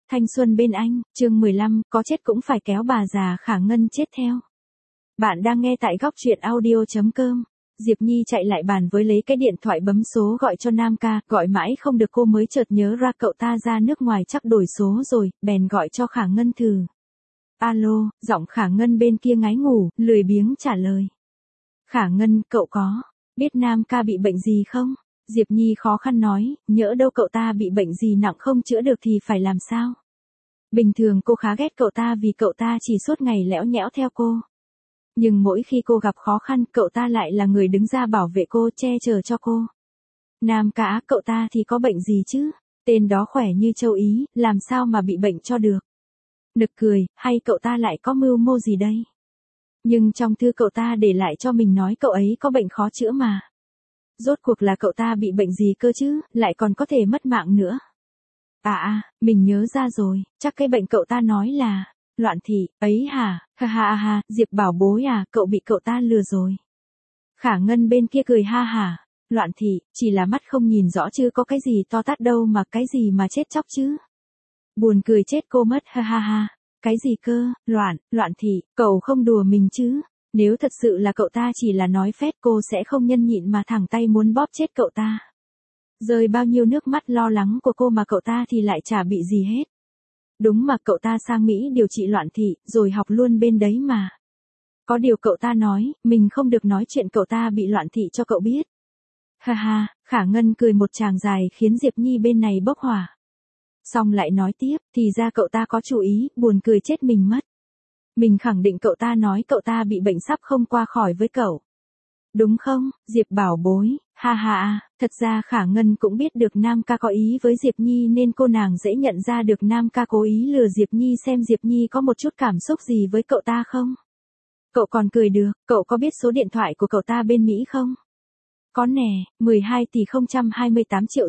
Thanh xuân bên anh, chương 15, có chết cũng phải kéo bà già Khả Ngân chết theo. Bạn đang nghe tại góc truyện audio.com. Diệp Nhi chạy lại bàn với lấy cái điện thoại bấm số gọi cho Nam ca, gọi mãi không được cô mới chợt nhớ ra cậu ta ra nước ngoài chắc đổi số rồi, bèn gọi cho Khả Ngân thử. Alo, giọng Khả Ngân bên kia ngái ngủ, lười biếng trả lời. Khả Ngân, cậu có biết Nam ca bị bệnh gì không? Diệp Nhi khó khăn nói, nhỡ đâu cậu ta bị bệnh gì nặng không chữa được thì phải làm sao? Bình thường cô khá ghét cậu ta vì cậu ta chỉ suốt ngày lẽo nhẽo theo cô. Nhưng mỗi khi cô gặp khó khăn, cậu ta lại là người đứng ra bảo vệ cô, che chở cho cô. Nam ca, cậu ta thì có bệnh gì chứ? Tên đó khỏe như châu Ý, làm sao mà bị bệnh cho được? Nực cười, hay cậu ta lại có mưu mô gì đây? Nhưng trong thư cậu ta để lại cho mình nói cậu ấy có bệnh khó chữa mà. Rốt cuộc là cậu ta bị bệnh gì cơ chứ, lại còn có thể mất mạng nữa. Mình nhớ ra rồi, chắc cái bệnh cậu ta nói là loạn thị, ấy hả, ha, Diệp bảo bối à, cậu bị cậu ta lừa rồi. Khả Ngân bên kia cười ha hả, loạn thị, chỉ là mắt không nhìn rõ chứ có cái gì to tát đâu mà cái gì mà chết chóc chứ. Buồn cười chết cô mất, ha, cái gì cơ, loạn thị, cậu không đùa mình chứ. Nếu thật sự là cậu ta chỉ là nói phét cô sẽ không nhân nhịn mà thẳng tay muốn bóp chết cậu ta. Rơi bao nhiêu nước mắt lo lắng của cô mà cậu ta thì lại chả bị gì hết. Đúng mà cậu ta sang Mỹ điều trị loạn thị rồi học luôn bên đấy mà. Có điều cậu ta nói, mình không được nói chuyện cậu ta bị loạn thị cho cậu biết. Ha, Khả Ngân cười một tràng dài khiến Diệp Nhi bên này bốc hỏa. Xong lại nói tiếp, thì ra cậu ta có chú ý, buồn cười chết mình mất. Mình khẳng định cậu ta nói cậu ta bị bệnh sắp không qua khỏi với cậu. Đúng không, Diệp bảo bối, ha, thật ra Khả Ngân cũng biết được Nam ca có ý với Diệp Nhi nên cô nàng dễ nhận ra được Nam ca cố ý lừa Diệp Nhi xem Diệp Nhi có một chút cảm xúc gì với cậu ta không. Cậu còn cười được, cậu có biết số điện thoại của cậu ta bên Mỹ không? Có nè, 12 tỷ 028 triệu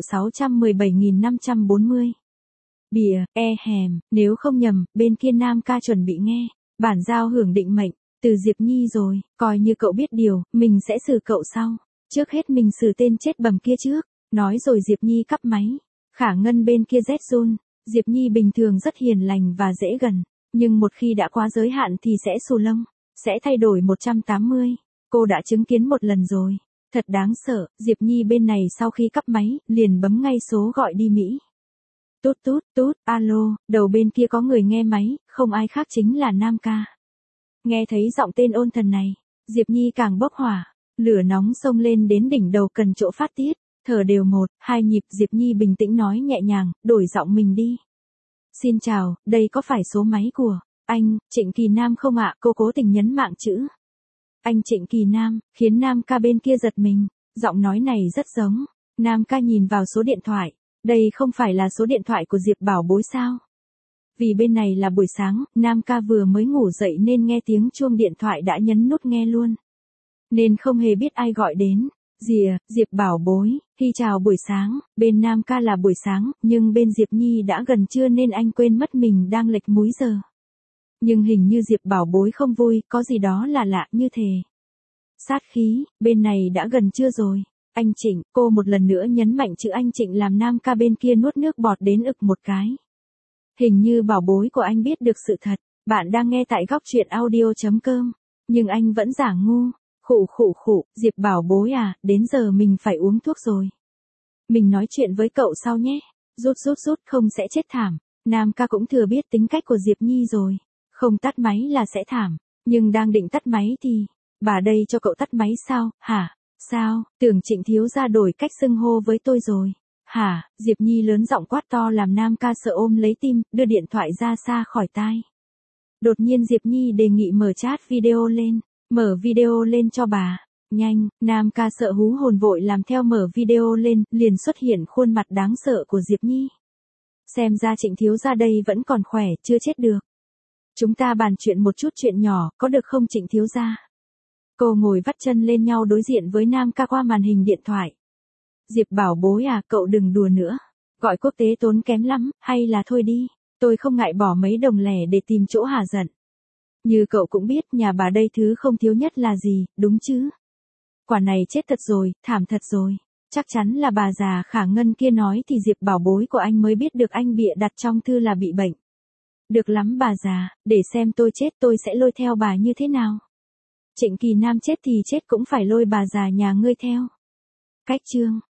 617.540. Bìa, nếu không nhầm, bên kia Nam ca chuẩn bị nghe bản giao hưởng định mệnh từ Diệp Nhi rồi, coi như cậu biết điều, mình sẽ xử cậu sau. Trước hết mình xử tên chết bầm kia trước. Nói rồi Diệp Nhi cắp máy. Khả Ngân bên kia rét run. Diệp Nhi bình thường rất hiền lành và dễ gần, nhưng một khi đã quá giới hạn thì sẽ xù lông, sẽ thay đổi 180. Cô đã chứng kiến một lần rồi. Thật đáng sợ. Diệp Nhi bên này sau khi cắp máy, liền bấm ngay số gọi đi Mỹ. Tút, alo, đầu bên kia có người nghe máy, không ai khác chính là Nam ca. Nghe thấy giọng tên ôn thần này, Diệp Nhi càng bốc hỏa, lửa nóng xông lên đến đỉnh đầu cần chỗ phát tiết, thở đều 1, 2 nhịp. Diệp Nhi bình tĩnh nói nhẹ nhàng, đổi giọng mình đi. Xin chào, đây có phải số máy của anh, Trịnh Kỳ Nam không ạ? Cô cố tình nhấn mạng chữ anh Trịnh Kỳ Nam, khiến Nam ca bên kia giật mình, giọng nói này rất giống. Nam ca nhìn vào số điện thoại, đây không phải là số điện thoại của Diệp bảo bối sao? Vì bên này là buổi sáng, Nam ca vừa mới ngủ dậy nên nghe tiếng chuông điện thoại đã nhấn nút nghe luôn. Nên không hề biết ai gọi đến. Diệp bảo bối, chào buổi sáng, bên Nam ca là buổi sáng, nhưng bên Diệp Nhi đã gần trưa nên anh quên mất mình đang lệch múi giờ. Nhưng hình như Diệp bảo bối không vui, có gì đó là lạ như thế. Sát khí, bên này đã gần trưa rồi. Anh Trịnh, cô một lần nữa nhấn mạnh chữ anh Trịnh làm Nam ca bên kia nuốt nước bọt đến ực một cái. Hình như bảo bối của anh biết được sự thật. Bạn đang nghe tại góc truyện audio.com. Nhưng anh vẫn giả ngu. Khụ, Diệp bảo bối à, đến giờ mình phải uống thuốc rồi. Mình nói chuyện với cậu sau nhé. Rút, không sẽ chết thảm. Nam ca cũng thừa biết tính cách của Diệp Nhi rồi. Không tắt máy là sẽ thảm. Nhưng đang định tắt máy thì, bà đây cho cậu tắt máy sao, hả? Sao, tưởng Trịnh thiếu gia đổi cách xưng hô với tôi rồi. Hả, Diệp Nhi lớn giọng quát to làm Nam ca sợ ôm lấy tim, đưa điện thoại ra xa khỏi tai. Đột nhiên Diệp Nhi đề nghị mở chat video lên, mở video lên cho bà. Nhanh, Nam ca sợ hú hồn vội làm theo mở video lên, liền xuất hiện khuôn mặt đáng sợ của Diệp Nhi. Xem ra Trịnh thiếu gia đây vẫn còn khỏe, chưa chết được. Chúng ta bàn chuyện một chút chuyện nhỏ, có được không Trịnh thiếu gia? Cô ngồi vắt chân lên nhau đối diện với Nam ca qua màn hình điện thoại. Diệp bảo bối à, cậu đừng đùa nữa. Gọi quốc tế tốn kém lắm, hay là thôi đi. Tôi không ngại bỏ mấy đồng lẻ để tìm chỗ hả giận. Như cậu cũng biết nhà bà đây thứ không thiếu nhất là gì, đúng chứ? Quả này chết thật rồi, thảm thật rồi. Chắc chắn là bà già Khả Ngân kia nói thì Diệp bảo bối của anh mới biết được anh bịa đặt trong thư là bị bệnh. Được lắm bà già, để xem tôi chết tôi sẽ lôi theo bà như thế nào. Trịnh Kỳ Nam chết thì chết cũng phải lôi bà già nhà ngươi theo. Cách chương